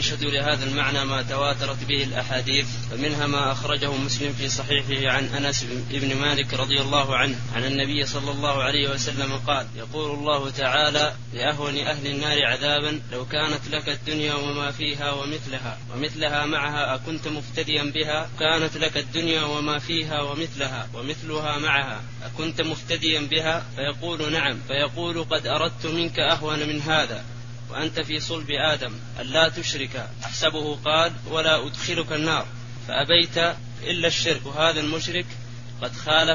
ويشهد لهذا المعنى ما تواترت به الأحاديث، فمنها ما أخرجه مسلم في صحيحه عن أنس بن مالك رضي الله عنه عن النبي صلى الله عليه وسلم قال: يقول الله تعالى لأهون أهل النار عذابا: لو كانت لك الدنيا وما فيها ومثلها معها أكنت مفتديا بها؟ كانت لك الدنيا وما فيها ومثلها معها أكنت مفتديا بها؟ فيقول: نعم. فيقول: قد أردت منك أهون من هذا وأنت في صلب آدم ألا تشرك. أحسبه قال: ولا أدخلك النار، فأبيت إلا الشرك. وهذا المشرك قد خالف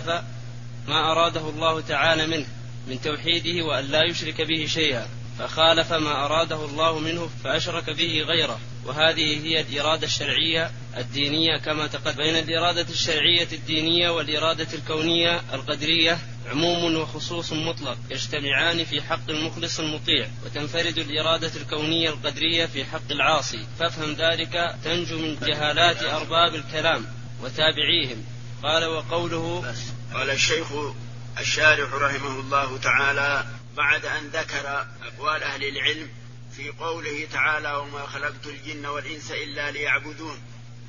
ما أراده الله تعالى منه من توحيده وأن لا يشرك به شيئا، فخالف ما أراده الله منه فأشرك به غيره. وهذه هي الإرادة الشرعية الدينية كما تقدم. بين الإرادة الشرعية الدينية والإرادة الكونية القدرية عموم وخصوص مطلق يجتمعان في حق المخلص المطيع، وتنفرد الإرادة الكونية القدرية في حق العاصي. فافهم ذلك تنجو من جهالات أرباب الكلام وتابعيهم. قال: وقوله. قال الشيخ الشارح رحمه الله تعالى بعد أن ذكر أقوال أهل العلم في قوله تعالى: وما خلقت الجن والإنس إلا ليعبدون،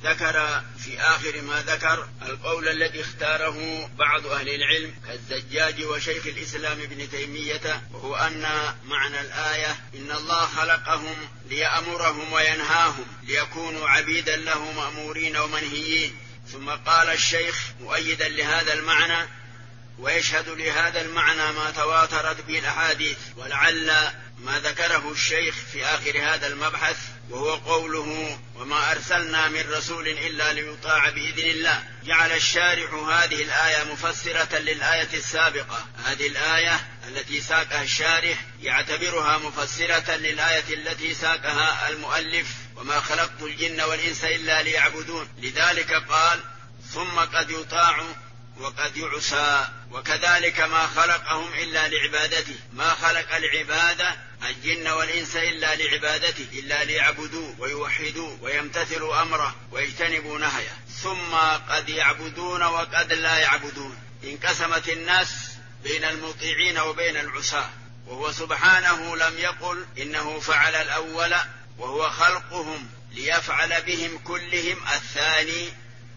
ذكر في آخر ما ذكر القول الذي اختاره بعض أهل العلم كالزجاج وشيخ الإسلام ابن تيمية، وهو أن معنى الآية إن الله خلقهم ليأمرهم وينهاهم ليكونوا عبيدا له مأمورين ومنهيين. ثم قال الشيخ مؤيدا لهذا المعنى: ويشهد لهذا المعنى ما تواترت به الأحاديث. ولعل ما ذكره الشيخ في آخر هذا المبحث وهو قوله: وما أرسلنا من رسول إلا ليطاع بإذن الله، جعل الشارح هذه الآية مفسرة للآية السابقة. هذه الآية التي ساقها الشارح يعتبرها مفسرة للآية التي ساقها المؤلف: وما خلقت الجن والإنس إلا ليعبدون. لذلك قال: ثم قد يطاع وقد يعصى. وكذلك ما خلقهم إلا لعبادته، ما خلق العبادة الجن والإنس إلا لعبادته، إلا ليعبدوه ويوحدوه ويمتثلوا أمره ويجتنبوا نهيه. ثم قد يعبدون وقد لا يعبدون. انقسمت الناس بين المطيعين وبين العصاة، وهو سبحانه لم يقل إنه فعل الأول وهو خلقهم ليفعل بهم كلهم الثاني،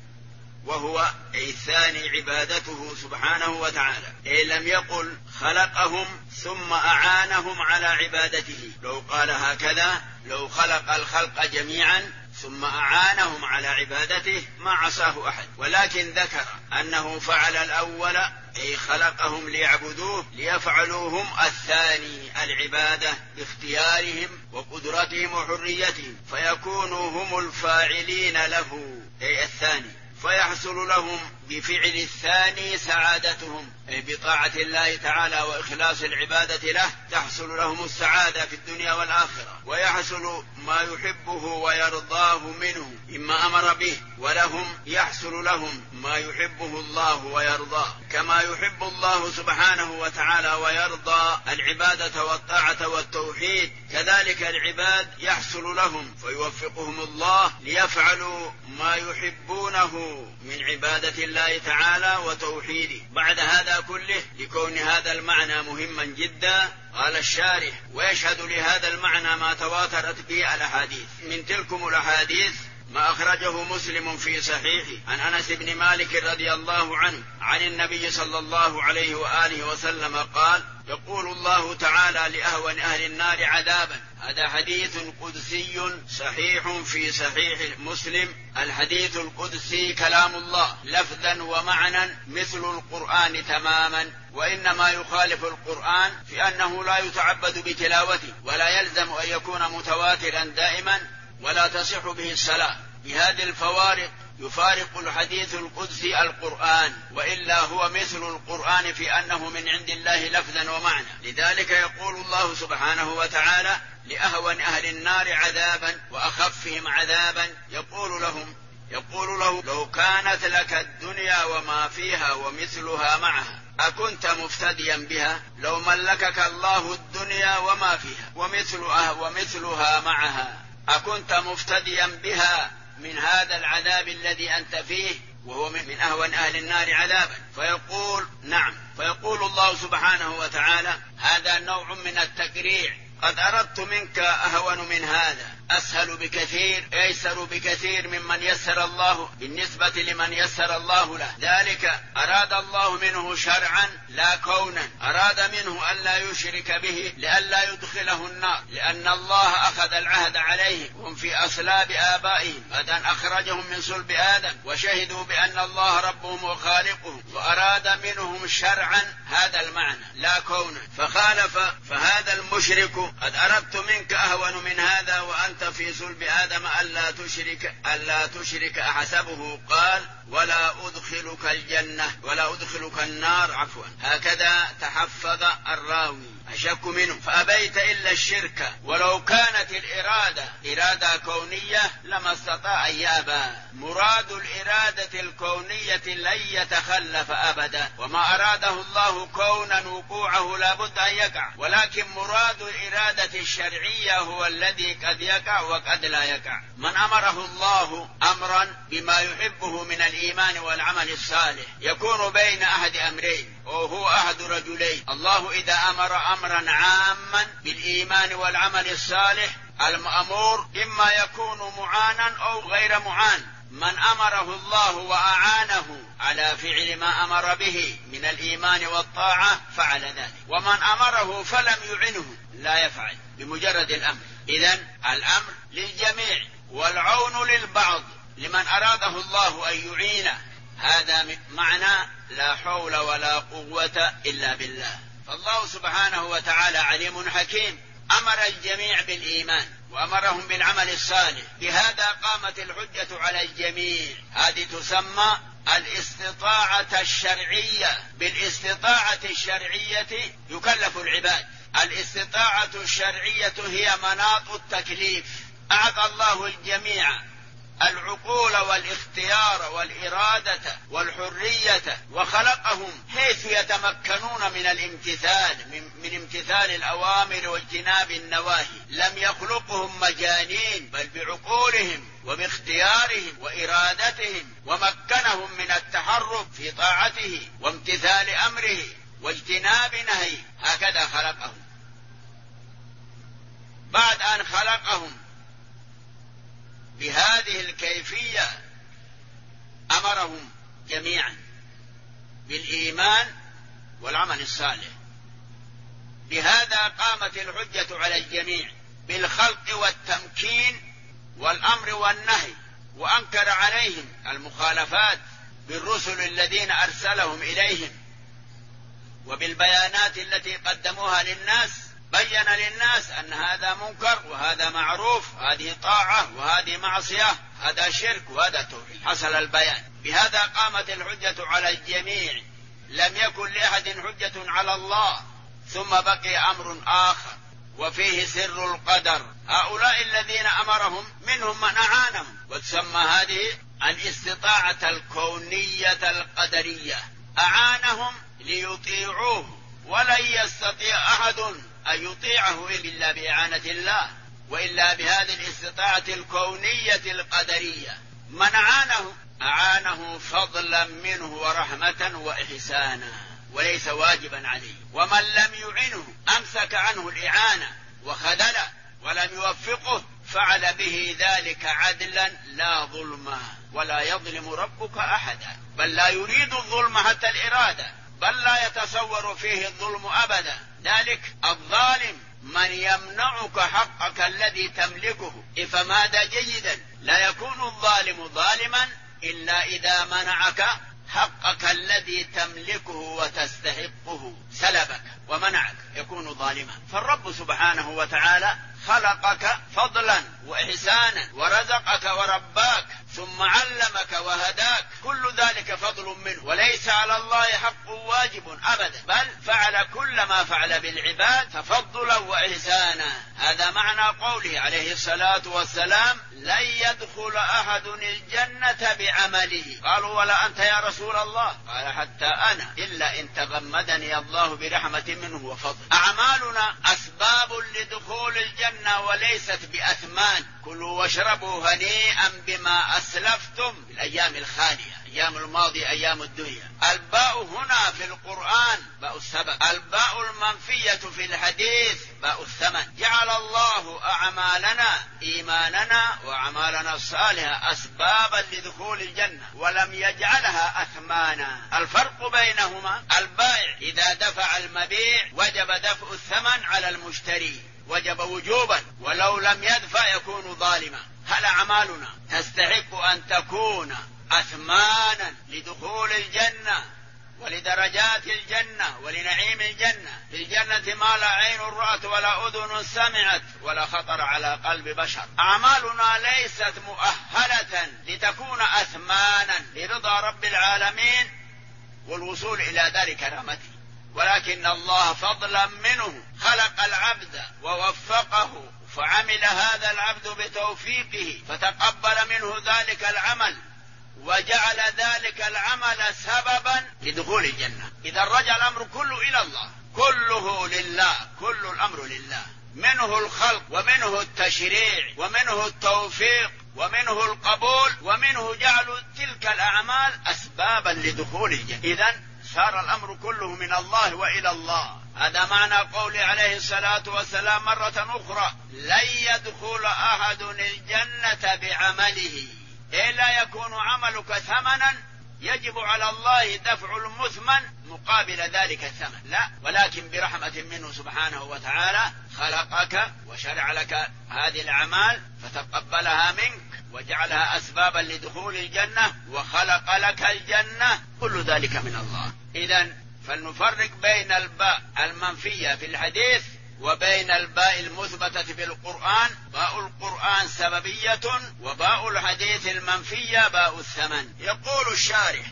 وهو الثاني عبادته سبحانه وتعالى. لم يقل خلقهم ثم أعانهم على عبادته. لو قال هكذا لو خلق الخلق جميعا ثم أعانهم على عبادته ما عصاه أحد، ولكن ذكر أنه فعل الأول أي خلقهم ليعبدوه ليفعلوهم الثاني العبادة باختيارهم وقدرتهم وحريتهم، فيكونوا هم الفاعلين له أي الثاني، فيحصل لهم بفعل الثاني سعادتهم أي بطاعة الله تعالى وإخلاص العبادة له تحصل لهم السعادة في الدنيا والآخرة، ويحصل ما يحبه ويرضاه منه مما أمر به، ولهم يحصل لهم ما يحبه الله ويرضاه، كما يحب الله سبحانه وتعالى ويرضى العبادة والطاعة والتوحيد، كذلك العباد يحصل لهم فيوفقهم الله ليفعلوا ما يحبونه من عبادة الله تعالى وتوحيده. بعد هذا كله لكون هذا المعنى مهما جدا قال الشارح: ويشهد لهذا المعنى ما تواترت به الأحاديث. من تلكم الأحاديث ما أخرجه مسلم في صحيحه عن أنس بن مالك رضي الله عنه عن النبي صلى الله عليه وآله وسلم قال: يقول الله تعالى لأهون أهل النار عذابا. هذا حديث قدسي صحيح في صحيح مسلم. الحديث القدسي كلام الله لفظا ومعنى مثل القرآن تماما، وإنما يخالف القرآن في أنه لا يتعبد بتلاوته، ولا يلزم أن يكون متواترا دائما، ولا تصح به الصلاة. بهذه الفوارق يفارق الحديث القدسي القرآن، وإلا هو مثل القرآن في أنه من عند الله لفظا ومعنى. لذلك يقول الله سبحانه وتعالى لأهون أهل النار عذابا وأخفهم عذابا، يقول له: لو كانت لك الدنيا وما فيها ومثلها معها أكنت مفتديا بها؟ لو ملكك الله الدنيا وما فيها ومثلها معها أكنت مفتديا بها من هذا العذاب الذي أنت فيه، وهو من أهون أهل النار عذابا؟ فيقول: نعم. فيقول الله سبحانه وتعالى: هذا نوع من التقريع، قد أردت منك أهون من هذا، أسهل بكثير أيسر بكثير ممن يسر الله بالنسبة لمن يسر الله له. ذلك أراد الله منه شرعا لا كونا، أراد منه ألا يشرك به لئلا يدخله النار، لأن الله أخذ العهد عليهم هم في أصلاب آبائهم بعد أن أخرجهم من صلب آدم وشهدوا بأن الله ربهم وخالقهم، وأراد منهم شرعا هذا المعنى لا كونا، فخالف. فهذا المشرك قد أردت منك أهون من هذا وأنت في صلب آدم ألا تشرك أحسبه قال ولا أدخلك الجنة ولا أدخلك النار عفوا. هكذا تحفظ الراوي أشك منه فأبيت إلا الشرك، ولو كانت الإرادة إرادة كونية لما استطاع أن يأبى. مراد الإرادة الكونية لن يتخلف أبدا، وما أراده الله كونا وقوعه لا بد أن يقع، ولكن مراد الإرادة الشرعية هو الذي قد يقع وقد لا يقع. من أمره الله أمرا بما يحبه من الإيمان والعمل الصالح يكون بين أحد أمرين وهو أحد رجلين. الله إذا أمر أمرا عاما بالإيمان والعمل الصالح المأمور إما يكون معانا أو غير معان. من أمره الله وأعانه على فعل ما أمر به من الإيمان والطاعة فعل ذلك، ومن أمره فلم يعنه لا يفعل بمجرد الأمر. إذن الأمر للجميع والعون للبعض لمن أراده الله أن يعينه. هذا معنى لا حول ولا قوة إلا بالله. فالله سبحانه وتعالى عليم حكيم، أمر الجميع بالإيمان وأمرهم بالعمل الصالح، بهذا قامت الحجة على الجميع. هذه تسمى الاستطاعة الشرعية. بالاستطاعة الشرعية يكلف العباد. الاستطاعة الشرعية هي مناط التكليف. أعطى الله الجميع العقول والاختيار والإرادة والحرية وخلقهم حيث يتمكنون من الامتثال من امتثال الأوامر واجتناب النواهي. لم يخلقهم مجانين بل بعقولهم وباختيارهم وإرادتهم، ومكنهم من التحرك في طاعته وامتثال أمره واجتناب نهيه. هكذا خلقهم. بعد أن خلقهم بهذه الكيفية أمرهم جميعا بالإيمان والعمل الصالح. بهذا قامت الحجة على الجميع بالخلق والتمكين والأمر والنهي، وأنكر عليهم المخالفات بالرسل الذين أرسلهم إليهم وبالبيانات التي قدموها للناس. بين للناس أن هذا منكر وهذا معروف، هذه طاعة وهذه معصية، هذا شرك وهذا توحيد. حصل البيان. بهذا قامت الحجة على الجميع. لم يكن لأحد حجة على الله. ثم بقي أمر آخر وفيه سر القدر. هؤلاء الذين أمرهم منهم من أعانهم، وتسمى هذه الاستطاعة الكونية القدرية. أعانهم ليطيعوه، ولن يستطيع أحد أن يطيعه إلا بإعانة الله، وإلا بهذه الاستطاعة الكونية القدرية. من أعانه فضلا منه ورحمة وإحسانا، وليس واجبا عليه. ومن لم يعنه أمسك عنه الإعانة وخذله ولم يوفقه فعل به ذلك عدلا لا ظلما. ولا يظلم ربك أحدا، بل لا يريد الظلم حتى الإرادة، بل لا يتصور فيه الظلم أبدا. ذلك الظالم من يمنعك حقك الذي تملكه. فماذا جيدا؟ لا يكون الظالم ظالما إلا إذا منعك حقك الذي تملكه وتستحقه، سلبك ومنعك يكون ظالما. فالرب سبحانه وتعالى خلقك فضلا وإحسانا ورزقك ورباك ثم علمك وهداك، كل ذلك فضل منه، وليس على الله حق واجب أبدا، بل فعل كل ما فعل بالعباد تفضلا وإحسانا. هذا معنى قوله عليه الصلاة والسلام: لن يدخل أحد الجنة بعمله. قالوا: ولا أنت يا رسول الله؟ قال: حتى أنا، إلا إن تغمدني الله برحمة منه وفضل. أعمالنا أسباب لدخول الجنة وليست بأثمان. كلوا واشربوا هنيئا بما أسلفتم في الأيام الخالية، أيام الماضي أيام الدنيا. الباء هنا في القرآن باء السبب، الباء المنفية في الحديث باء الثمن. جعل الله أعمالنا إيماننا وأعمالنا الصالحة أسبابا لدخول الجنة ولم يجعلها أثمانا. الفرق بينهما البائع إذا دفع المبيع وجب دفع الثمن على المشتري، وجب وجوبا، ولو لم يدفع يكون ظالما. هل أعمالنا تستحق أن تكون أثمانا لدخول الجنة ولدرجات الجنة ولنعيم الجنة؟ في الجنة ما لا عين رأت ولا أذن سمعت ولا خطر على قلب بشر. أعمالنا ليست مؤهلة لتكون أثمانا لرضا رب العالمين والوصول إلى دار كرامته، ولكن الله فضلا منه خلق العبد ووفقه فعمل هذا العبد بتوفيقه فتقبل منه ذلك العمل وجعل ذلك العمل سببا لدخول الجنة. إذا رجع الأمر كله إلى الله، كله لله، كل الأمر لله، منه الخلق ومنه التشريع ومنه التوفيق ومنه القبول ومنه جعل تلك الأعمال أسبابا لدخول الجنة. إذن صار الأمر كله من الله وإلى الله. هذا معنى قول عليه الصلاة والسلام مرة أخرى: لن يدخل أحد الجنة بعمله إلا يكون عملك ثمنا يجب على الله دفع المثمن مقابل ذلك الثمن، لا، ولكن برحمة منه سبحانه وتعالى خلقك وشرع لك هذه الأعمال فتقبلها منك وجعلها أسبابا لدخول الجنة وخلق لك الجنة، كل ذلك من الله. إذن فلنفرق بين الباء المنفية في الحديث وبين الباء المثبتة في القرآن. باء القرآن سببية وباء الحديث المنفية باء الثمن. يقول الشارح: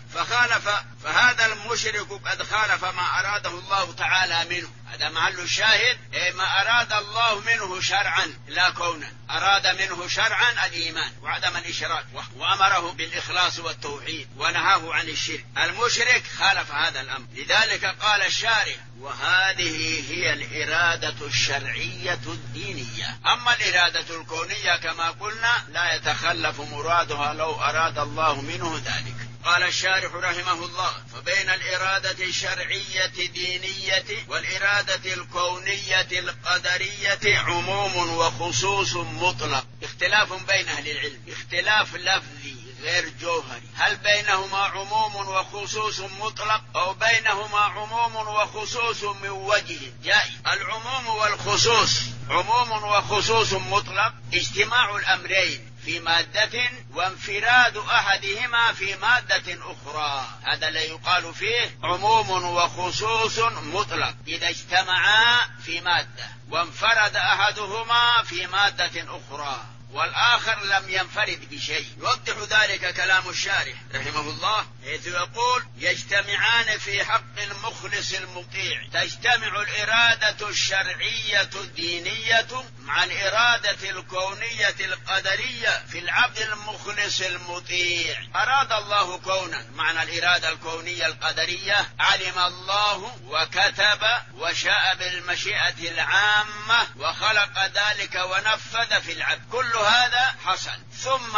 فهذا المشرك قد خالف ما أراده الله تعالى منه. هذا محل الشاهد، ما أراد الله منه شرعا لا كونا، أراد منه شرعا الإيمان وعدم الإشراك، وأمره بالإخلاص والتوحيد ونهاه عن الشرك. المشرك خالف هذا الأمر، لذلك قال الشارح: وهذه هي الإرادة الشرعية الدينية. أما الإرادة الكونية كما قلنا لا يتخلف مرادها لو أراد الله منه ذلك. قال الشارح رحمه الله: فبين الإرادة الشرعية الدينية والإرادة الكونية القدرية عموم وخصوص مطلق. اختلاف بين أهل العلم، اختلاف لفظي غير جوهري. هل بينهما عموم وخصوص مطلق أو بينهما عموم وخصوص من وجه جائز؟ العموم والخصوص عموم وخصوص مطلق اجتماع الأمرين في مادة وانفراد أحدهما في مادة أخرى، هذا لا يقال فيه عموم وخصوص مطلق. إذا اجتمعا في مادة وانفرد أحدهما في مادة أخرى والآخر لم ينفرد بشيء. يوضح ذلك كلام الشارح رحمه الله حيث يقول: يجتمعان في حق المخلص المطيع. تجتمع الإرادة الشرعية الدينية مع الإرادة الكونية القدرية في العبد المخلص المطيع. أراد الله كونا، معنى الإرادة الكونية القدرية علم الله وكتب وشاء بالمشيئة العامة وخلق ذلك ونفذ في العبد. كل هذا حصل، ثم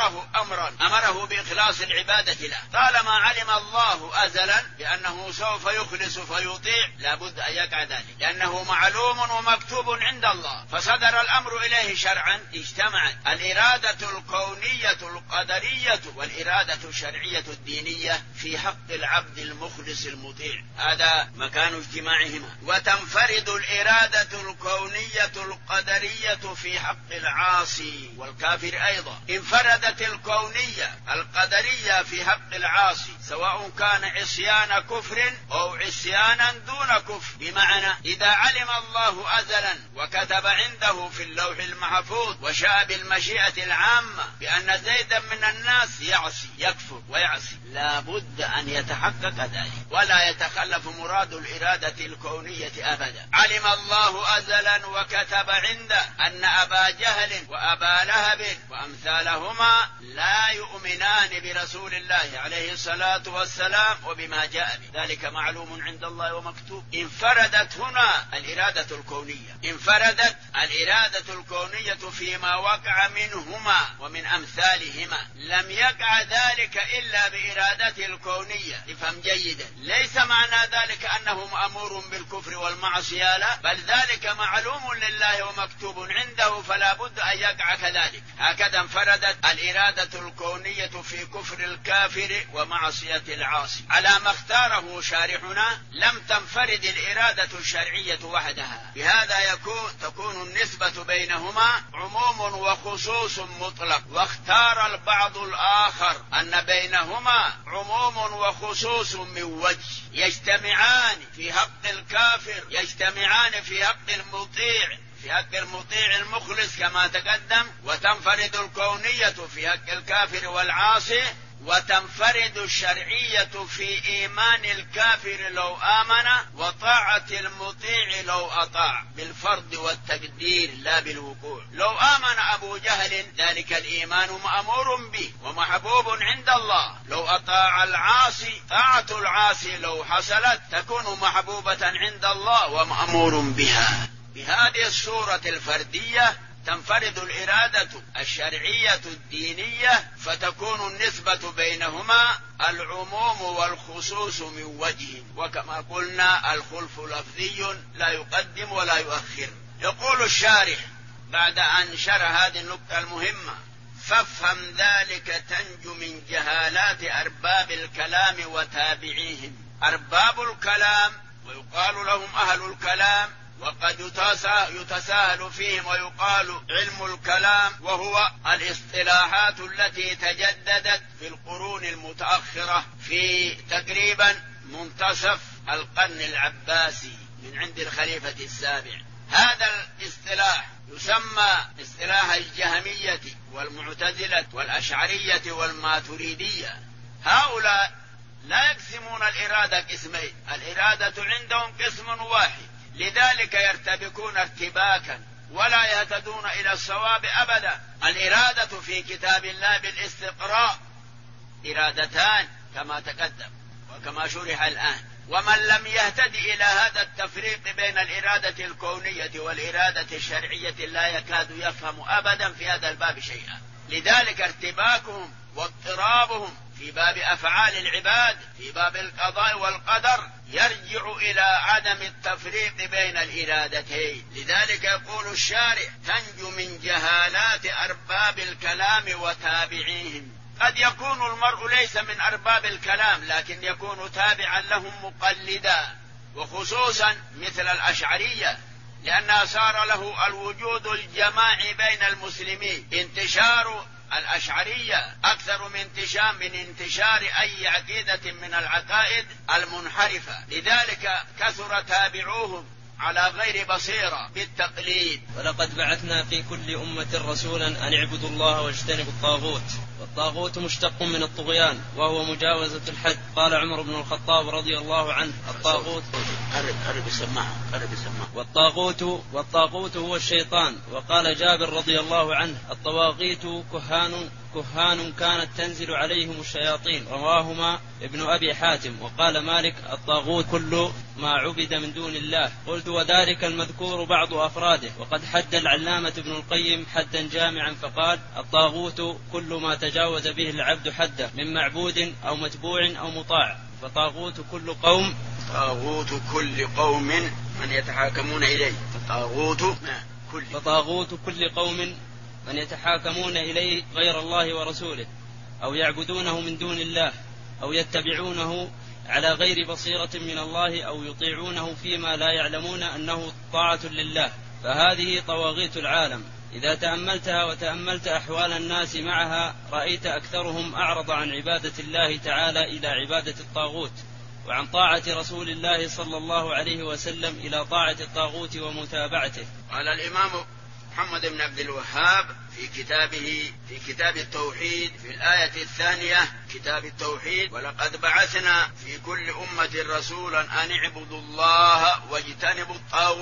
أمره بإخلاص العبادة له. طالما علم الله أزلا بأنه سوف يخلص فيطيع لابد أن يقع ذلك، لأنه معلوم ومكتوب عند الله. فصدر الأمر إليه شرعا، اجتمعت الإرادة الكونية القدرية والإرادة الشرعية الدينية في حق العبد المخلص المطيع. هذا مكان اجتماعهما. وتنفرد الإرادة الكونية القدرية في حق العاصي والكافر أيضا. انفردت الكونية القدرية في حق العاصي سواء كان عصيان كفر أو عصيانا دون كفر، بمعنى إذا علم الله أزلا وكتب عنده في اللوح المحفوظ وشاء بالمشيئة العامة بأن زيدا من الناس يعصي يكفر ويعصي، لا بد أن يتحقق ذلك ولا يتخلف مراد الإرادة الكونية أبدا. علم الله أزلا وكتب عنده أن أبا جهل وأبا لهب وأمثالهما لا يؤمنان برسول الله عليه الصلاة والسلام وبما جاء به، ذلك معلوم عند الله ومكتوب. انفردت هنا الإرادة الكونية، انفردت الإرادة الكونية فيما وقع منهما ومن أمثالهما، لم يقع ذلك إلا بإرادته الكونية. افهم جيدا، ليس معنى ذلك أنه مأمور بالكفر والمعصية، لا، بل ذلك معلوم لله ومكتوب عنده، فلا بد أن يقع كذلك. هكذا انفردت الإرادة الكونية في كفر الكافر ومعصية العاصي على ما اختاره شارحنا. لم تنفرد الإرادة الشرعية وحدها، بهذا تكون النسبة بينهما عموم وخصوص مطلق. واختار البعض الآخر أن بينهما عموم وخصوص من وجه، يجتمعان في حق الكافر، يجتمعان في حق المطيع، في حق المطيع المخلص كما تقدم، وتنفرد الكونية في حق الكافر والعاصي، وتنفرد الشرعية في إيمان الكافر لو آمن وطاعة المطيع لو أطاع، بالفرض والتقدير لا بالوقوع. لو آمن أبو جهل ذلك الإيمان مأمور به ومحبوب عند الله، لو أطاع العاصي طاعة العاصي لو حصلت تكون محبوبة عند الله ومأمور بها. بهذه الصورة الفردية تنفرد الإرادة الشرعية الدينية، فتكون النسبة بينهما العموم والخصوص من وجه، وكما قلنا الخلف لفظي لا يقدم ولا يؤخر. يقول الشارح بعد أن شرح هذه النقطة المهمة: فافهم ذلك تنجو من جهالات أرباب الكلام وتابعيهم. أرباب الكلام ويقال لهم أهل الكلام، وقد يتساهل فيهم ويقال علم الكلام، وهو الاصطلاحات التي تجددت في القرون المتأخرة في تقريبا منتصف القرن العباسي من عند الخليفة السابع. هذا الاصطلاح يسمى اصطلاح الجهمية والمعتزلة والأشعرية والماتريدية. هؤلاء لا يقسمون الإرادة قسمين، الإرادة عندهم قسم واحد، لذلك يرتبكون ارتباكا ولا يهتدون إلى الصواب أبدا. الإرادة في كتاب الله بالاستقراء إرادتان كما تقدم وكما شرح الآن، ومن لم يهتدي إلى هذا التفريق بين الإرادة الكونية والإرادة الشرعية لا يكاد يفهم أبدا في هذا الباب شيئا. لذلك ارتباكهم واضطرابهم في باب أفعال العباد في باب القضاء والقدر يرجع إلى عدم التفريق بين الإرادتين. لذلك يقول الشارع: تنجو من جهالات أرباب الكلام وتابعيهم. قد يكون المرء ليس من أرباب الكلام لكن يكون تابعا لهم مقلدا، وخصوصا مثل الأشعرية، لأنها صار له الوجود الجماعي بين المسلمين. انتشار الأشعرية أكثر من انتشار أي عقيدة من العقائد المنحرفة، لذلك كثر تابعوهم على غير بصيرة بالتقليد. ولقد بعثنا في كل أمة رسولا أن اعبدوا الله واجتنبوا الطاغوت، والطاغوت مشتق من الطغيان وهو مجاوزة الحد. قال عمر بن الخطاب رضي الله عنه: الطاغوت والطاغوت هو الشيطان. وقال جابر رضي الله عنه: الطواغيت كهان كانت تنزل عليهم الشياطين. رواهما ابن أبي حاتم. وقال مالك: الطاغوت كل ما عبد من دون الله. قلت: وذلك المذكور بعض أفراده. وقد حد العلامة ابن القيم حدا جامعا فقال: الطاغوت كل ما تجاوز به العبد حده من معبود أو متبوع أو مطاع. فطاغوت كل قوم من يتحاكمون إليه. فطاغوت كل قوم من يتحاكمون إليه غير الله ورسوله، أو يعبدونه من دون الله، أو يتبعونه على غير بصيرة من الله، أو يطيعونه فيما لا يعلمون أنه طاعة لله. فهذه طواغيت العالم. إذا تأملتها وتأملت أحوال الناس معها رأيت أكثرهم أعرض عن عبادة الله تعالى إلى عبادة الطاغوت، وعن طاعة رسول الله صلى الله عليه وسلم إلى طاعة الطاغوت ومتابعته. قال الإمام محمد بن عبد الوهاب في كتاب التوحيد في الآية الثانية كتاب التوحيد: ولقد بعثنا في كل أمة رسولا أن اعبدوا الله واجتنبوا الطاغوت.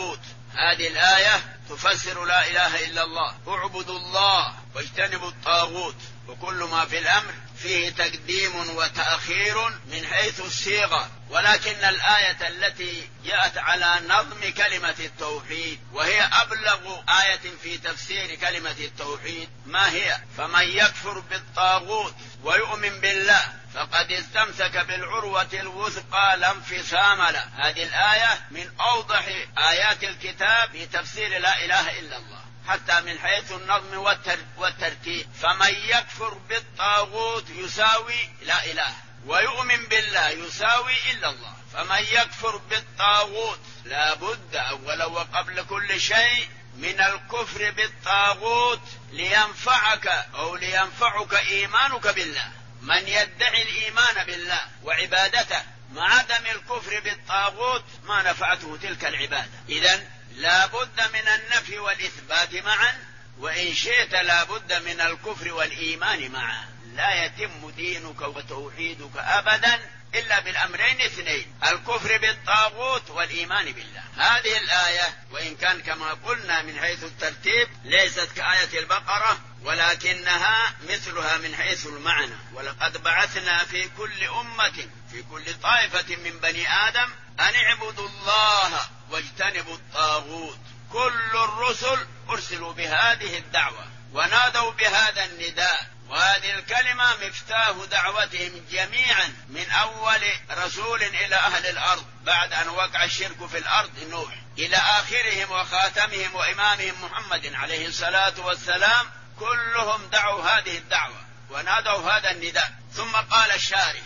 هذه الآية تفسر لا إله إلا الله، اعبدوا الله واجتنبوا الطاغوت، وكل ما في الأمر فيه تقديم وتأخير من حيث الصيغة، ولكن الآية التي جاءت على نظم كلمة التوحيد وهي أبلغ آية في تفسير كلمة التوحيد ما هي؟ فمن يكفر بالطاغوت ويؤمن بالله فقد استمسك بالعروة الوثقى لا انفصام له. هذه الآية من أوضح آيات الكتاب في تفسير لا إله إلا الله، حتى من حيث النظم والترتيب. فمن يكفر بالطاغوت يساوي لا إله، ويؤمن بالله يساوي إلا الله. فمن يكفر بالطاغوت لا بد أولا وقبل كل شيء من الكفر بالطاغوت لينفعك أو لينفعك إيمانك بالله. من يدعي الإيمان بالله وعبادته مع عدم الكفر بالطاغوت ما نفعته تلك العبادة. إذن لا بد من النفي والإثبات معا، وإن شئت لا بد من الكفر والإيمان معا. لا يتم دينك وتوحيدك أبدا إلا بالأمرين اثنين، الكفر بالطاغوت والإيمان بالله. هذه الآية وإن كان كما قلنا من حيث الترتيب ليست كآية البقرة، ولكنها مثلها من حيث المعنى. ولقد بعثنا في كل أمة في كل طائفة من بني آدم أن اعبدوا الله واجتنبوا الطاغوت. كل الرسل أرسلوا بهذه الدعوة ونادوا بهذا النداء، وهذه الكلمة مفتاح دعوتهم جميعا من أول رسول إلى أهل الأرض بعد أن وقع الشرك في الأرض نوح إلى آخرهم وخاتمهم وإمامهم محمد عليه الصلاة والسلام. كلهم دعوا هذه الدعوة ونادوا هذا النداء. ثم قال الشارح: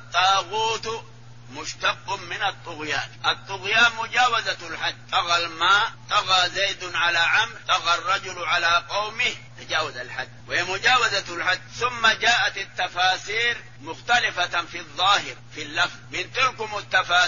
الطاغوت مشتق من الطغيان. الطغيان مجاوزة الحد، طغى الماء، طغى زيد على عمرو، طغى الرجل على قومه، تجاوز الحد، وهي مجاوزة الحد. ثم جاءت التفاسير مختلفة في الظاهر في اللفظ. من تلكم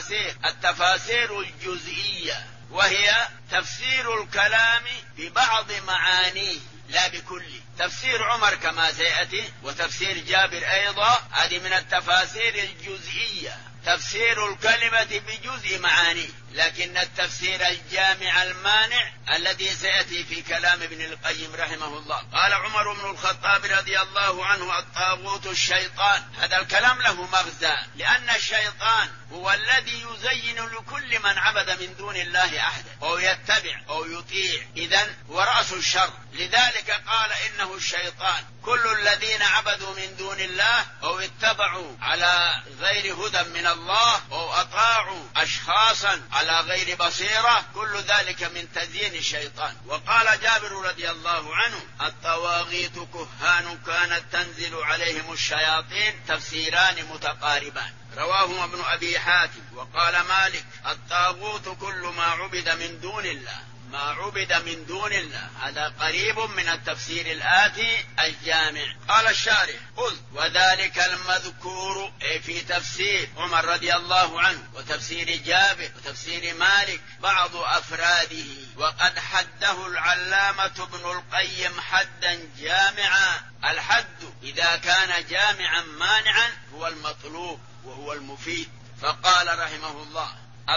التفاسير الجزئية، وهي تفسير الكلام ببعض معانيه لا بكله. تفسير عمر كما سيأتي، وتفسير جابر أيضا، هذه من التفاسير الجزئية، تفسير الكلمة بجزء معانيه. لكن التفسير الجامع المانع الذي سيأتي في كلام ابن القيم رحمه الله، قال عمر بن الخطاب رضي الله عنه: الطاغوت الشيطان. هذا الكلام له مغزى، لأن الشيطان هو الذي يزين لكل من عبد من دون الله أحدا أو يتبع أو يطيع، إذن هو رأس الشر. لذلك قال إنه الشيطان. كل الذين عبدوا من دون الله أو اتبعوا على غير هدى من الله أو أطاعوا أشخاصا على غير بصيرة، كل ذلك من تزيين الشيطان. وقال جابر رضي الله عنه: الطواغيت كهان كانت تنزل عليهم الشياطين. تفسيران متقاربان، رواه ابن أبي حاتم. وقال مالك: الطاغوت كل ما عبد من دون الله، ما عبد من دون الله. هذا قريب من التفسير الآتي الجامع. قال الشارح: قل وذلك المذكور في تفسير عمر رضي الله عنه وتفسير جابر وتفسير مالك بعض أفراده، وقد حده العلامة ابن القيم حدا جامعا. الحد إذا كان جامعا مانعا هو المطلوب وهو المفيد. فقال رحمه الله: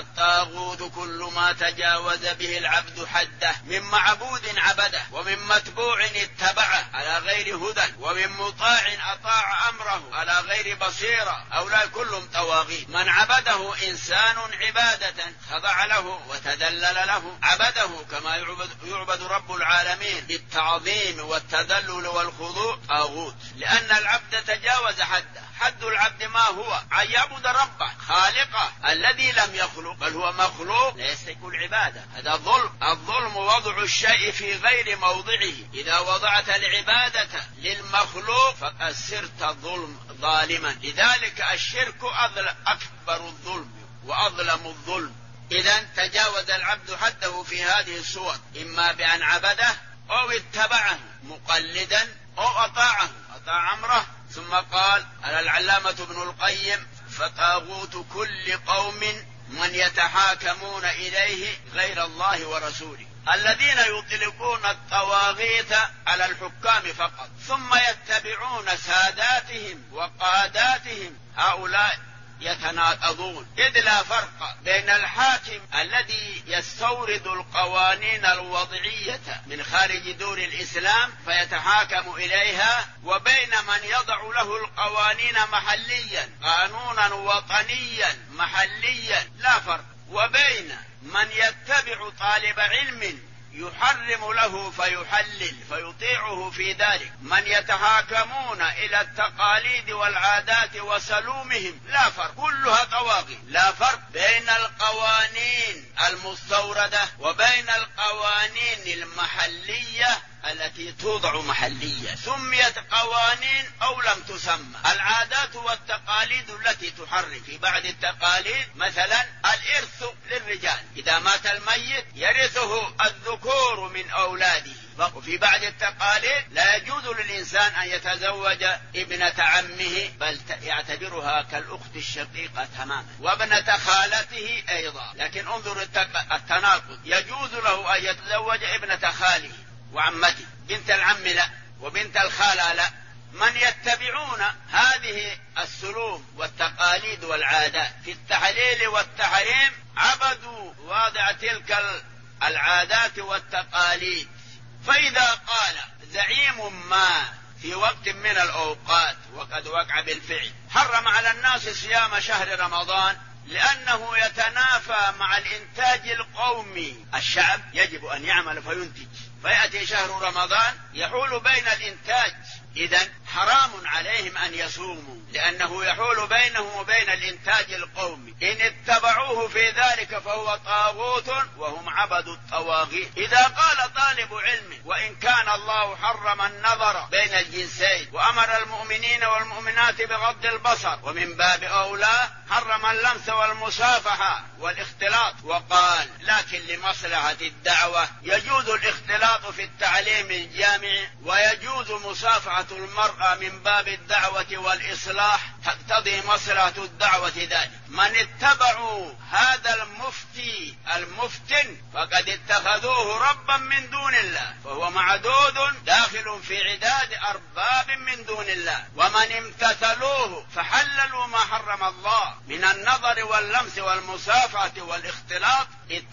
الطاغوت كل ما تجاوز به العبد حده، من معبود عبده، ومن متبوع اتبعه على غير هدى، ومن مطاع أطاع أمره على غير بصيرة. هؤلاء كلهم طواغيت. من عبده إنسان عبادة خضع له وتذلل له، عبده كما يعبد رب العالمين بالتعظيم والتذلل والخضوع، طاغوت. لأن العبد تجاوز حده. حد العبد ما هو؟ أن يعبد ربه خالقه الذي لم يخلق، بل هو مخلوق لا يستحق العبادة. هذا ظلم. الظلم وضع الشيء في غير موضعه. إذا وضعت العبادة للمخلوق فقد صرت ظالما. لذلك الشرك أكبر الظلم وأظلم الظلم. إذن تجاوز العبد حده في هذه الصور، إما بأن عبده أو اتبعه مقلدا أو أطاع أمره. ثم قال على العلامة ابن القيم: فطاغوت كل قوم من يتحاكمون إليه غير الله ورسوله. الذين يطلقون الطواغيت على الحكام فقط، ثم يتبعون ساداتهم وقاداتهم، هؤلاء يتناقضون، إذ لا فرق بين الحاكم الذي يستورد القوانين الوضعية من خارج دور الإسلام فيتحاكم إليها، وبين من يضع له القوانين محليا، قانونا وطنيا محليا لا فرق، وبين من يتبع طالب علم يحرم له فيحلل فيطيعه في ذلك، من يتحاكمون إلى التقاليد والعادات وسلومهم لا فرق، كلها طواغي. لا فرق بين القوانين المستوردة وبين القوانين المحلية التي توضع محلية، سميت قوانين أو لم تسمى. العادات والتقاليد التي تحرم، في بعض التقاليد مثلا الإرث للرجال، إذا مات الميت يرثه الذكور من أولاده، وفي بعض التقاليد لا يجوز للإنسان أن يتزوج ابنة عمه، بل يعتبرها كالأخت الشقيقة تماما، وابنة خالته أيضا. لكن انظر التناقض، يجوز له أن يتزوج ابنة خاله وعمته، بنت العم لا، وبنت الخالة لا. من يتبعون هذه السلوم والتقاليد والعادات في التحليل والتحريم عبدوا واضع تلك العادات والتقاليد. فإذا قال زعيم ما في وقت من الأوقات، وقد وقع بالفعل، حرم على الناس صيام شهر رمضان لأنه يتنافى مع الإنتاج القومي، الشعب يجب أن يعمل فينتج، فيأتي شهر رمضان يحول بين الإنتاج، إذن حرام عليهم أن يصوموا لأنه يحول بينهم وبين الإنتاج القومي. إن اتبعوه في ذلك فهو طاغوت وهم عبد الطواغيت. إذا قال طالب علم وإن كان الله حرم النظر بين الجنسين وأمر المؤمنين والمؤمنات بغض البصر، ومن باب أولى حرم اللمس والمصافحة والاختلاط، وقال لكن لمصلحة الدعوة يجوز الاختلاط في التعليم الجامعي، ويجوز مصافحة المرأة من باب الدعوة والإصلاح، تقتضي مصلحة الدعوة ذلك. من اتبعوا هذا المفتن فقد اتخذوه ربا من دون الله، فهو معدود داخل في عداد أرباب من دون الله. ومن امتثلوه فحللوا ما حرم الله من النظر واللمس والمصافحة والاختلاط،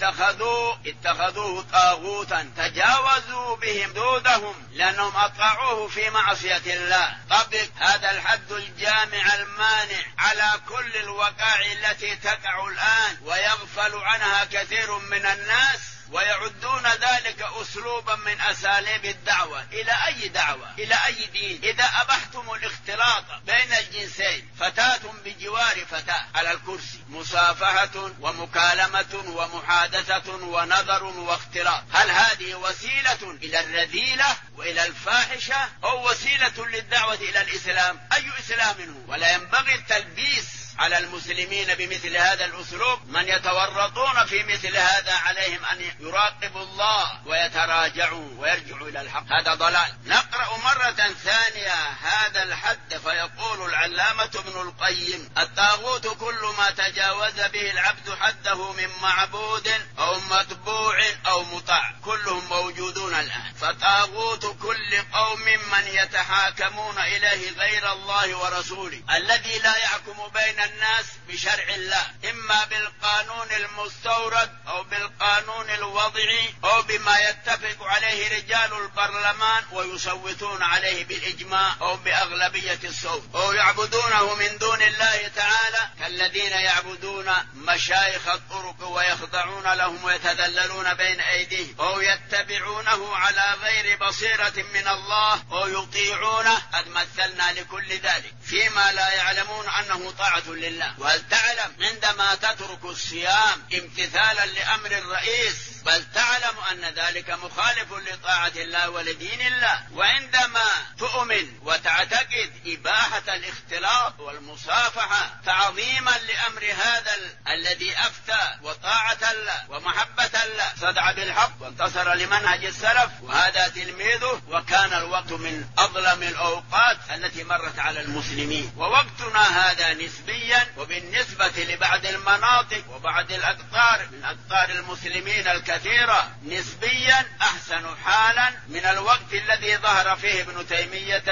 اتخذوه طاغوتا تجاوزوا بهم حدودهم لأنهم أطاعوه في معصية الله. طبق هذا الحد الجامع المانع على كل الوقائع التي تقع الآن ويغفل عنها كثير من الناس، ويعدون ذلك أسلوبا من أساليب الدعوة. إلى أي دعوة؟ إلى أي دين؟ إذا أبحتم الاختلاط بين الجنسين، فتاة بجوار فتاة على الكرسي، مصافحة ومكالمة ومحادثة ونظر واختلاط، هل هذه وسيلة إلى الرذيلة وإلى الفاحشة أو وسيلة للدعوة إلى الإسلام؟ أي إسلام هو؟ ولا ينبغي التلبيس على المسلمين بمثل هذا الأسلوب. من يتورطون في مثل هذا عليهم أن يراقبوا الله ويتراجعوا ويرجعوا إلى الحق، هذا ضلال. نقرأ مرة ثانية هذا الحد، فيقول العلامة ابن القيم: الطاغوت كل ما تجاوز به العبد حده من معبود أو متبوع أو مطاع، كلهم موجودون الآن. فطاغوت كل قوم من يتحاكمون إليه غير الله ورسوله، الذي لا يحكم بين الناس بشرع الله، إما بالقانون المستورد أو بالقانون الوضعي أو بما يتفق عليه رجال البرلمان ويصوتون عليه بالإجماع أو بأغلبية الصوت، أو يعبدونه من دون الله تعالى كالذين يعبدون مشايخ الطرق ويخضعون لهم ويتذللون بين أيديهم، أو يتبعونه على غير بصيرة من الله أو يطيعونه. قد مثلنا لكل ذلك فيما لا يعلمون أنه طاعة لله. وهل تعلم عندما تترك الصيام امتثالا لأمر الرئيس، بل تعلم أن ذلك مخالف لطاعة الله ولدين الله. وعندما تؤمن وتعتقد إباحة الاختلاط والمصافحة تعظيما لأمر هذا الذي أفتى وطاعة الله ومحبة الله، صدع بالحق وانتصر لمنهج السلف، وهذا تلميذه. وكان الوقت من أظلم الأوقات التي مرت على المسلمين، ووقتنا هذا نسبيا، وبالنسبة لبعض المناطق وبعض الأقطار من أقطار المسلمين الكثيرة نسبيا أحسن حالا من الوقت الذي ظهر فيه ابن تيمية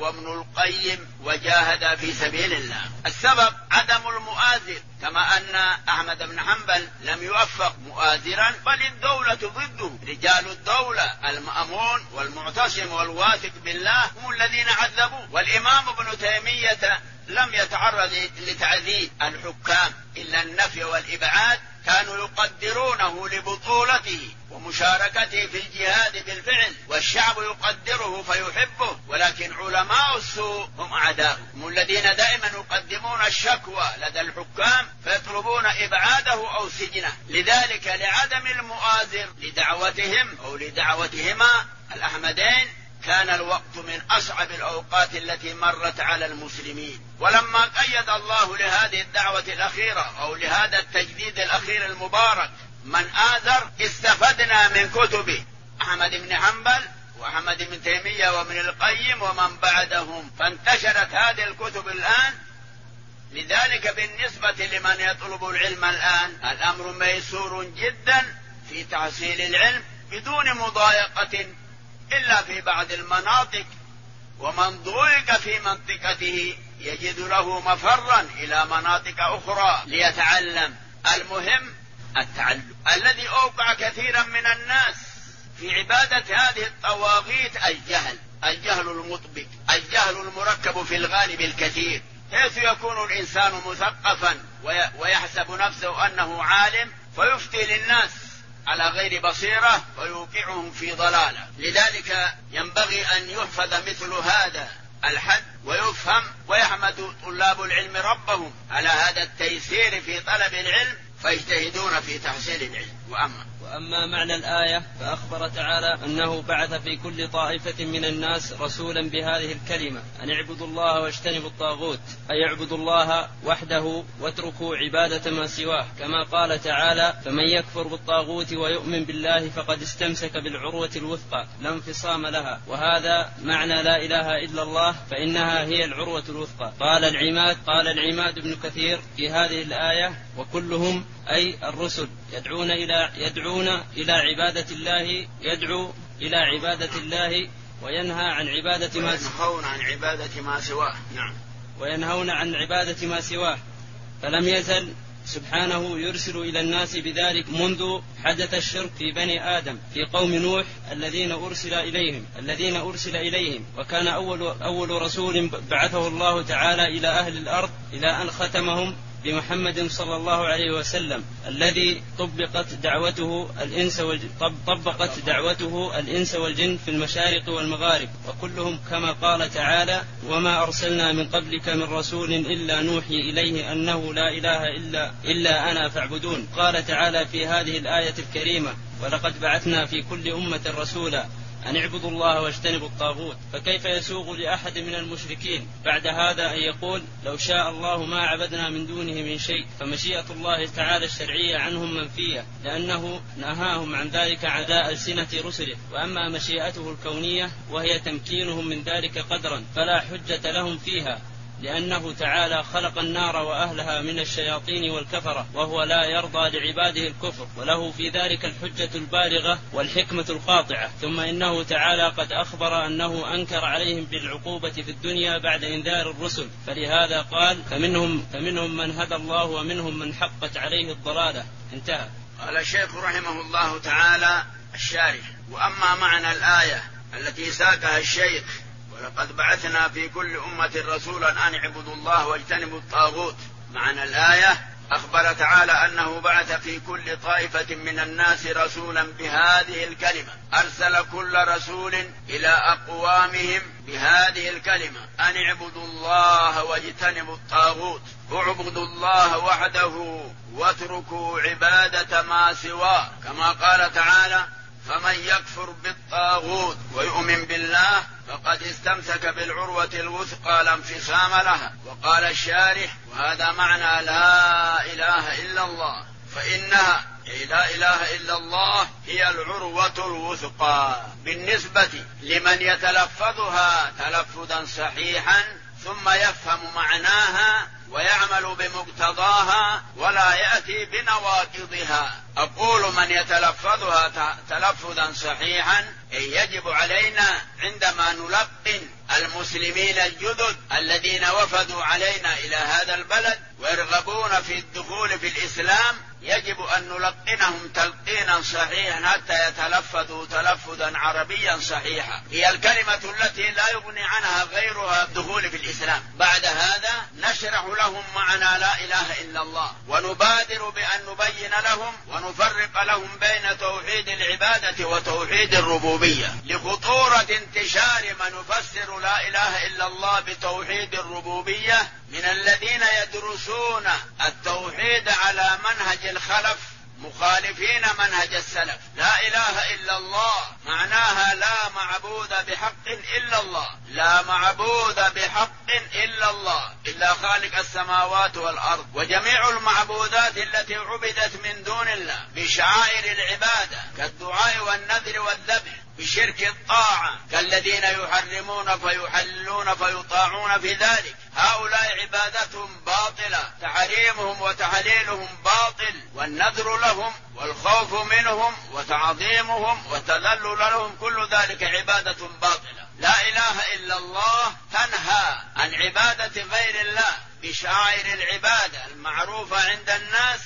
وابن القيم وجاهدا في سبيل الله. السبب عدم المؤازر، كما أن أحمد بن حنبل لم يوفق مؤازرا، بل الدولة ضده. رجال الدولة المأمون والمعتصم والواثق بالله هم الذين عذبوا. والإمام ابن تيمية لم يتعرض لتعذيب الحكام إلا النفي والإبعاد، كانوا يقدرونه لبطولته ومشاركته في الجهاد بالفعل، والشعب يقدره فيحبه، ولكن علماء السوء هم أعداء، هم الذين دائما يقدمون الشكوى لدى الحكام فيطلبون إبعاده أو سجنه. لذلك لعدم المؤازر لدعوتهم أو لدعوتهما الأحمدين كان الوقت من أصعب الأوقات التي مرت على المسلمين. ولما قيد الله لهذه الدعوة الأخيرة أو لهذا التجديد الأخير المبارك من آذر، استفدنا من كتب أحمد بن حنبل وأحمد بن تيمية وابن القيم ومن بعدهم، فانتشرت هذه الكتب الآن. لذلك بالنسبة لمن يطلب العلم الآن الأمر ميسور جدا في تحصيل العلم بدون مضايقة إلا في بعض المناطق، ومن ضيق في منطقته يجد له مفرا إلى مناطق أخرى ليتعلم. المهم التعلم. الذي أوقع كثيرا من الناس في عبادة هذه الطواغيت الجهل المطبق، الجهل المركب في الغالب الكثير، حيث يكون الإنسان مثقفا ويحسب نفسه أنه عالم فيفتي للناس على غير بصيرة ويوقعهم في ضلالة. لذلك ينبغي أن يحفظ مثل هذا الحد ويفهم، ويحمد طلاب العلم ربهم على هذا التيسير في طلب العلم فيجتهدون في تحصيل العلم. وأما معنى الآية فأخبر تعالى أنه بعث في كل طائفة من الناس رسولا بهذه الكلمة أن اعبدوا الله واجتنبوا الطاغوت، أي اعبدوا الله وحده واتركوا عبادة ما سواه، كما قال تعالى فمن يكفر بالطاغوت ويؤمن بالله فقد استمسك بالعروة الوثقى لا انفصام لها. وهذا معنى لا إله إلا الله، فإنها هي العروة الوثقى. قال العماد بن كثير في هذه الآية وكلهم أي الرسل يدعو إلى عبادة الله وينهى عن عبادة ما سواه. فلم يزل سبحانه يرسل إلى الناس بذلك منذ حدث الشرك في بني آدم في قوم نوح الذين أرسل إليهم، وكان أول رسول بعثه الله تعالى إلى أهل الأرض إلى أن ختمهم بمحمد صلى الله عليه وسلم الذي طبقت دعوته الإنس والجن في المشارق والمغارب، وكلهم كما قال تعالى وما أرسلنا من قبلك من رسول إلا نوحي إليه أنه لا إله إلا أنا فاعبدون. قال تعالى في هذه الآية الكريمة ولقد بعثنا في كل أمة رسولا أن اعبدوا الله واجتنبوا الطاغوت. فكيف يسوغ لأحد من المشركين بعد هذا أن يقول لو شاء الله ما عبدنا من دونه من شيء؟ فمشيئة الله تعالى الشرعية عنهم منفية، لأنه نهاهم عن ذلك على ألسنة رسله. وأما مشيئته الكونية وهي تمكينهم من ذلك قدرا فلا حجة لهم فيها، لأنه تعالى خلق النار وأهلها من الشياطين والكفرة، وهو لا يرضى لعباده الكفر، وله في ذلك الحجة البالغة والحكمة القاطعة. ثم إنه تعالى قد أخبر أنه أنكر عليهم بالعقوبة في الدنيا بعد إنذار الرسل، فلهذا قال فمنهم من هدى الله ومنهم من حقت عليه الضلالة. انتهى. قال الشيخ رحمه الله تعالى الشارح: وأما معنى الآية التي ساقها الشيخ ولقد بعثنا في كل أمة رسولا أن اعبدوا الله واجتنبوا الطاغوت، معنى الآية أخبر تعالى أنه بعث في كل طائفة من الناس رسولا بهذه الكلمة، أرسل كل رسول إلى أقوامهم بهذه الكلمة أن اعبدوا الله واجتنبوا الطاغوت، اعبدوا الله وحده واتركوا عبادة ما سواه، كما قال تعالى فمن يكفر بالطاغوت ويؤمن بالله فقد استمسك بالعروة الوثقى لا انفصام لها. وقال الشارح: وهذا معنى لا إله إلا الله، فإنها لا إله إلا الله هي العروة الوثقى بالنسبة لمن يتلفظها تلفظا صحيحا ثم يفهم معناها ويعمل بمقتضاها ولا يأتي بنواقضها. أقول من يتلفظها تلفظا صحيحا يجب علينا عندما نلقن المسلمين الجدد الذين وفدوا علينا إلى هذا البلد ويرغبون في الدخول في الإسلام، يجب أن نلقنهم تلقينا صحيحا حتى يتلفظوا تلفظا عربيا صحيحا. هي الكلمة التي لا يغني عنها غيرها الدخول في الإسلام. بعد هذا نشرح لهم معنى لا إله إلا الله، ونبادر بأن نبين لهم ونفرق لهم بين توحيد العبادة وتوحيد الربوبية، لخطورة انتشار من يفسر لا إله إلا الله بتوحيد الربوبية من الذين يدرسون التوحيد على منهج الخلف مخالفين منهج السلف. لا إله إلا الله معناها لا معبود بحق إلا الله، لا معبود بحق إلا الله، إلا خالق السماوات والأرض، وجميع المعبودات التي عبدت من دون الله بشعائر العبادة كالدعاء والنذر والذبح، بشرك الطاعة كالذين يحرمون فيحلون فيطاعون في ذلك، هؤلاء عبادتهم باطلة، تحريمهم وتحليلهم باطل، والنذر لهم والخوف منهم وتعظيمهم والتذلل لهم كل ذلك عبادة باطلة. لا إله إلا الله تنهى عن عبادة غير الله بشعائر العبادة المعروفة عند الناس،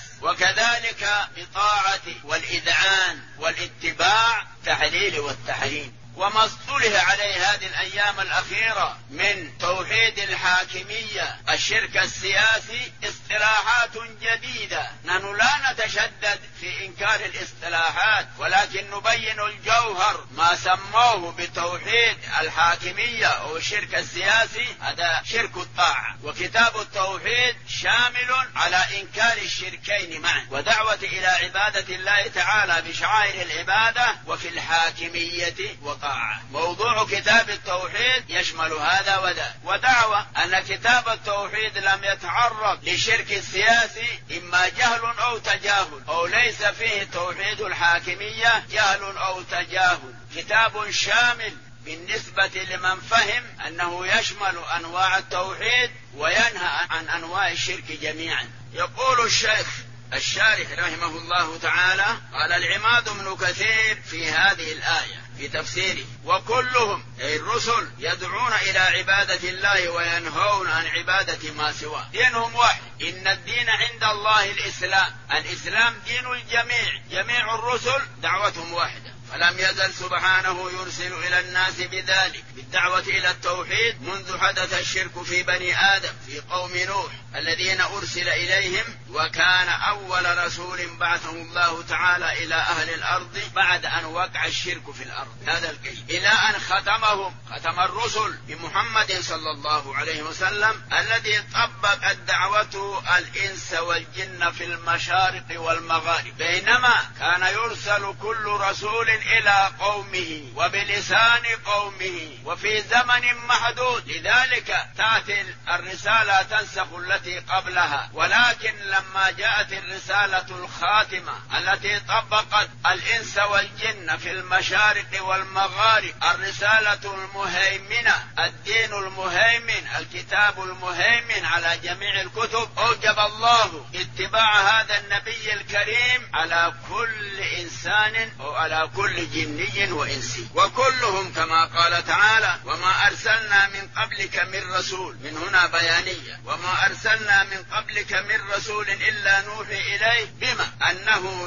وكذلك بطاعة والإذعان والاتباع تحليل والتحريم. وما اصطلح عليه هذه الأيام الأخيرة من توحيد الحاكمية الشرك السياسي اصطلاحات جديدة. نحن لا نتشدد في إنكار الاصطلاحات، ولكن نبين الجوهر. ما سموه بتوحيد الحاكمية أو الشرك السياسي هذا شرك الطاعة، وكتاب التوحيد شامل على إنكار الشركين معا ودعوة إلى عبادة الله تعالى بشعائر العبادة وفي الحاكمية وطاعة. موضوع كتاب التوحيد يشمل هذا وذا، ودعوة أن كتاب التوحيد لم يتعرض لشرك السياسي إما جهل أو تجاهل، أو ليس فيه توحيد الحاكمية جهل أو تجاهل. كتاب شامل بالنسبة لمن فهم أنه يشمل أنواع التوحيد وينهى عن أنواع الشرك جميعا. يقول الشيخ الشارح رحمه الله تعالى: قال العماد بن كثير في هذه الآية في تفسيره: وكلهم أي الرسل يدعون إلى عبادة الله وينهون عن عبادة ما سواه، دينهم واحد. إن الدين عند الله الإسلام، الإسلام دين الجميع، جميع الرسل دعوتهم واحدة. فلم يزل سبحانه يرسل إلى الناس بذلك بالدعوة إلى التوحيد منذ حدث الشرك في بني آدم في قوم نوح الذين أرسل إليهم، وكان أول رسول بعثه الله تعالى إلى أهل الأرض بعد أن وقع الشرك في الأرض. هذا الكيد إلى أن ختم الرسل بمحمد صلى الله عليه وسلم الذي طبق الدعوة الإنس والجن في المشارق والمغارب، بينما كان يرسل كل رسول إلى قومه وبلسان قومه وفي زمن محدود، لذلك تأتي الرسالة تنسخ التي قبلها. ولكن لما جاءت الرسالة الخاتمة التي طبقت الإنس والجن في المشارق والمغارب، الرسالة المهيمنة، الدين المهيمن، الكتاب المهيمن على جميع الكتب، أوجب الله اتباع هذا النبي الكريم على كل إنسان أو على كل جني وإنسي، وكلهم كما قال تعالى: وما أرسلنا من قبلك من رسول، من هنا بيانية، وما أرسلنا من قبلك من رسول إلا نوحي إليه بما أنه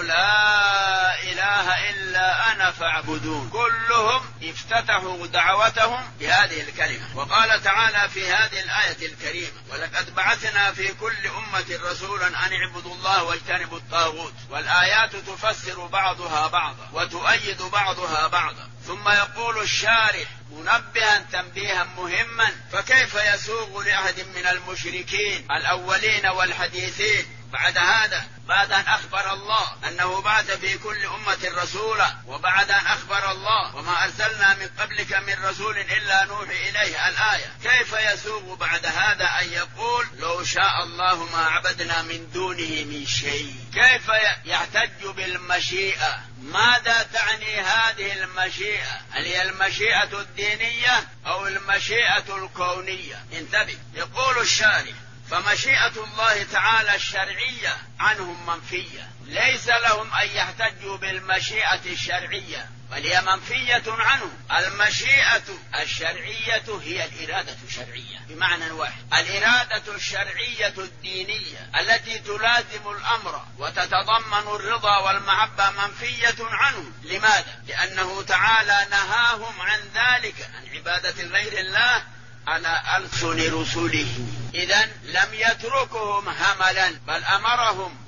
لا إله إلا أنا فاعبدون. كلهم افتتحوا دعوتهم بهذه الكلمة. وقال تعالى في هذه الآية الكريمة: ولقد بعثنا في كل أمة رسولا أن اعبدوا الله واجتنبوا الطاغوت. والآيات تفسر بعضها بعضا وتؤيد بعضها بعضا. ثم يقول الشارح منبها تنبيها مهما: فكيف يسوغ لأحد من المشركين الأولين والحديثين بعد هذا، بعد أن أخبر الله أنه بعث في كل أمة رسولا، وبعد أن أخبر الله وما أرسلنا من قبلك من رسول إلا نوحي إليه الآية، كيف يسوغ بعد هذا أن يقول لو شاء الله ما عبدنا من دونه من شيء؟ كيف يحتج بالمشيئة؟ ماذا تعني هذه المشيئة؟ هل هي المشيئة الدينية أو المشيئة الكونية؟ انتبه. يقول الشارح: فمشيئة الله تعالى الشرعية عنهم منفية، ليس لهم أن يحتجوا بالمشيئة الشرعية بل هي منفية عنهم. المشيئة الشرعية هي الإرادة الشرعية بمعنى واحد، الإرادة الشرعية الدينية التي تلازم الأمر وتتضمن الرضا والمحبة منفية عنهم. لماذا؟ لأنه تعالى نهاهم عن ذلك، عن عبادة غير الله على ألسن رسله. إذن لم يتركهم هملا بل أمرهم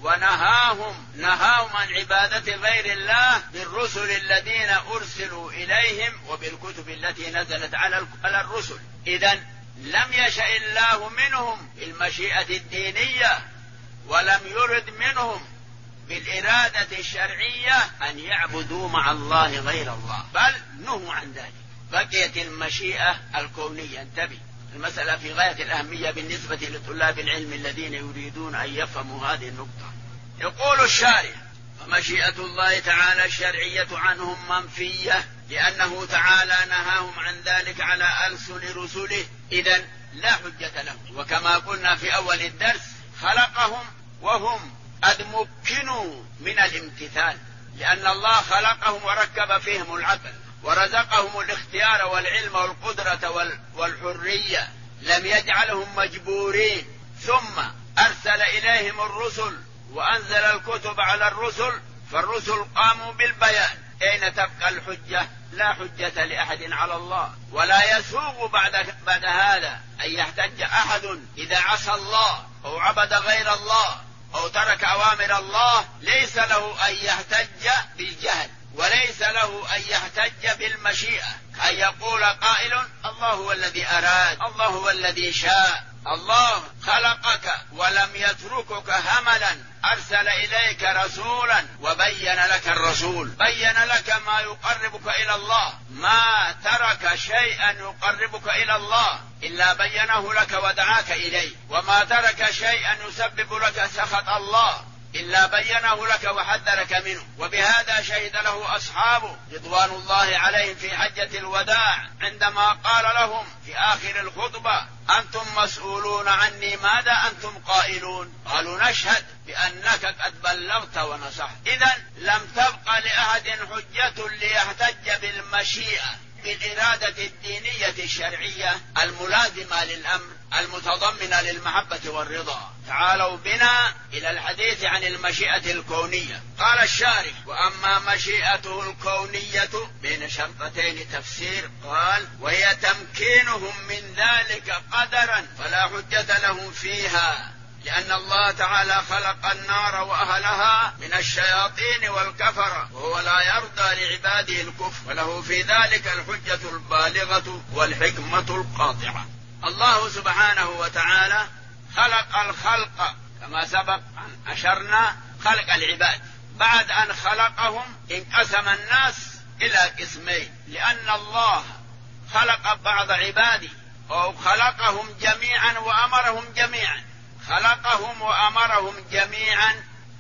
ونهاهم عن عبادة غير الله بالرسل الذين أرسلوا إليهم وبالكتب التي نزلت على الرسل. إذن لم يشأ الله منهم بالمشيئة الدينية ولم يرد منهم بالإرادة الشرعية أن يعبدوا مع الله غير الله، بل نهوا عن ذلك. بقيت المشيئة الكونية. انتبه، المسألة في غاية الأهمية بالنسبة لطلاب العلم الذين يريدون أن يفهموا هذه النقطة. يقول الشارح: فمشيئة الله تعالى الشرعية عنهم منفية لأنه تعالى نهاهم عن ذلك على ألسن رسله. إذن لا حجة لهم. وكما قلنا في أول الدرس خلقهم وهم قد مكنوا من الامتثال، لأن الله خلقهم وركب فيهم العقل ورزقهم الاختيار والعلم والقدرة والحرية، لم يجعلهم مجبورين. ثم أرسل إليهم الرسل وأنزل الكتب على الرسل، فالرسل قاموا بالبيان. أين تبقى الحجة؟ لا حجة لأحد على الله. ولا يسوغ بعد هذا أن يحتج أحد إذا عصى الله أو عبد غير الله أو ترك أوامر الله. ليس له أن يحتج بالجهل، وليس له أن يحتج بالمشيئة، أن يقول قائل: الله هو الذي أراد، الله هو الذي شاء. الله خلقك ولم يتركك هملا، أرسل إليك رسولا وبين لك الرسول، بين لك ما يقربك إلى الله. ما ترك شيئا يقربك إلى الله إلا بينه لك ودعاك إليه، وما ترك شيئا يسبب لك سخط الله إلا بينه لك وحذرك منه. وبهذا شهد له أصحابه رضوان الله عليهم في حجة الوداع عندما قال لهم في آخر الخطبة: أنتم مسؤولون عني، ماذا أنتم قائلون؟ قالوا: نشهد بأنك قد بلغت ونصحت. إذن لم تبق لأحد حجة ليحتج بالمشيئة، بالإرادة الدينية الشرعية الملازمة للأمر المتضمنة للمحبة والرضا. تعالوا بنا إلى الحديث عن المشيئة الكونية. قال الشارح: وأما مشيئته الكونية بين شرطتين تفسير، قال: وهي تمكينهم من ذلك قدرا فلا حجة لهم فيها، لأن الله تعالى خلق النار وأهلها من الشياطين والكفرة، وهو لا يرضى لعباده الكفر، وله في ذلك الحجة البالغة والحكمة القاطعة. الله سبحانه وتعالى خلق الخلق كما سبق أن أشرنا، خلق العباد. بعد أن خلقهم انقسم الناس إلى قسمين، لأن الله خلق بعض عباده أو خلقهم جميعا وأمرهم جميعا، خلقهم وأمرهم جميعا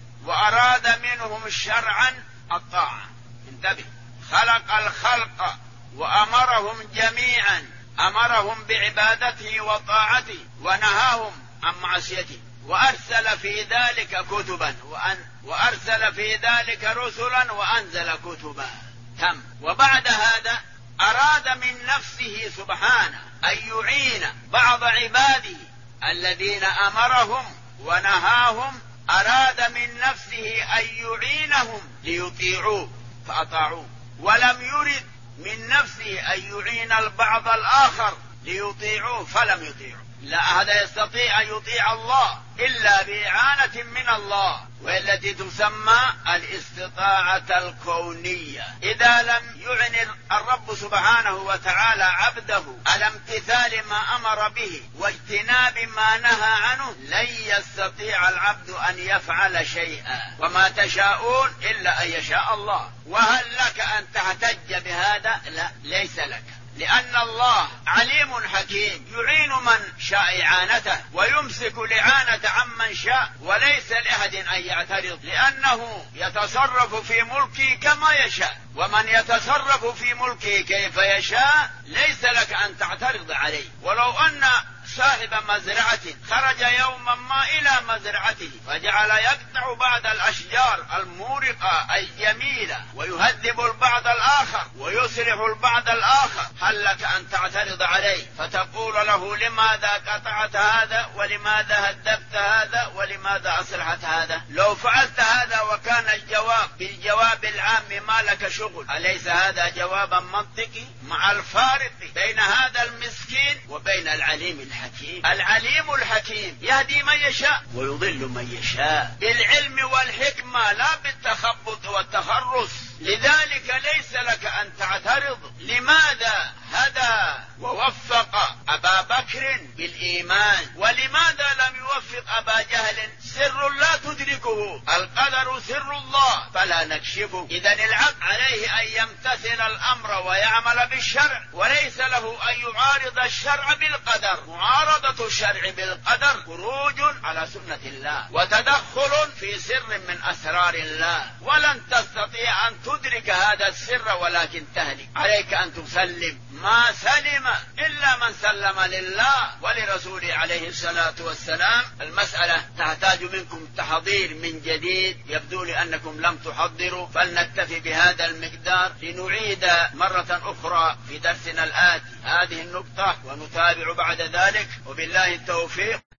وأراد منهم شرعا الطاعة. انتبه، خلق الخلق وأمرهم جميعا، أمرهم بعبادته وطاعته ونهاهم عن معصيته، وأرسل في ذلك كتبا وأرسل في ذلك رسلا وأنزل كتبا. تم. وبعد هذا أراد من نفسه سبحانه أن يعين بعض عباده الذين أمرهم ونهاهم، أراد من نفسه أن يعينهم ليطيعوه فأطاعوه، ولم يرد من نفسه أن يعين البعض الآخر ليطيعوه فلم يطيعوه. لا أحد يستطيع أن يطيع الله إلا بإعانة من الله، والتي تسمى الاستطاعة الكونية. إذا لم يعن الرب سبحانه وتعالى عبده على امتثال ما أمر به واجتناب ما نهى عنه، لن يستطيع العبد أن يفعل شيئا، وما تشاءون إلا أن يشاء الله. وهل لك أن تحتج بهذا؟ لا، ليس لك، لأن الله عليم حكيم يعين من شاء إعانته ويمسك الإعانة عمن شاء، وليس لأحد أن يعترض، لأنه يتصرف في ملكه كما يشاء، ومن يتصرف في ملكه كيف يشاء ليس لك أن تعترض عليه. ولو أن صاحب مزرعة خرج يوما ما إلى مزرعته فجعل يقطع بعض الأشجار المورقة الجميلة ويهذب البعض الآخر ويسرح البعض الآخر، هل لك أن تعترض عليه فتقول له لماذا قطعت هذا ولماذا هذبت هذا ولماذا أسرحت هذا؟ لو فعلت هذا وكان الجواب بالجواب العام ما لك شغل، أليس هذا جوابا منطقي؟ مع الفارق بين هذا المسكين وبين العليم الحكيم. العليم الحكيم يهدي من يشاء ويضل من يشاء بالعلم والحكمة لا بالتخبط والتخرص، لذلك ليس لك أن تعترض. لماذا هدى ووفق أبا بكر بالإيمان ولماذا لم يوفق أبا جهل؟ سر لا تدركه، القدر سر الله فلا نكشفه. إذن العبد عليه أن يمتثل الأمر ويعمل بالشرع، وليس له أن يعارض الشرع بالقدر. معارضة الشرع بالقدر خروج على سنة الله وتدخل في سر من أسرار الله، ولن تستطيع أن تدرك هذا السر ولكن تهلك. عليك أن تسلم، ما سلم إلا من سلم لله ولرسوله عليه الصلاة والسلام. المسألة تحتاج منكم تحضير من جديد، يبدو لي أنكم لم تحضروا، فلنكتفي بهذا المقدار لنعيد مرة أخرى في درسنا الآتي هذه النقطة ونتابع بعد ذلك، وبالله التوفيق.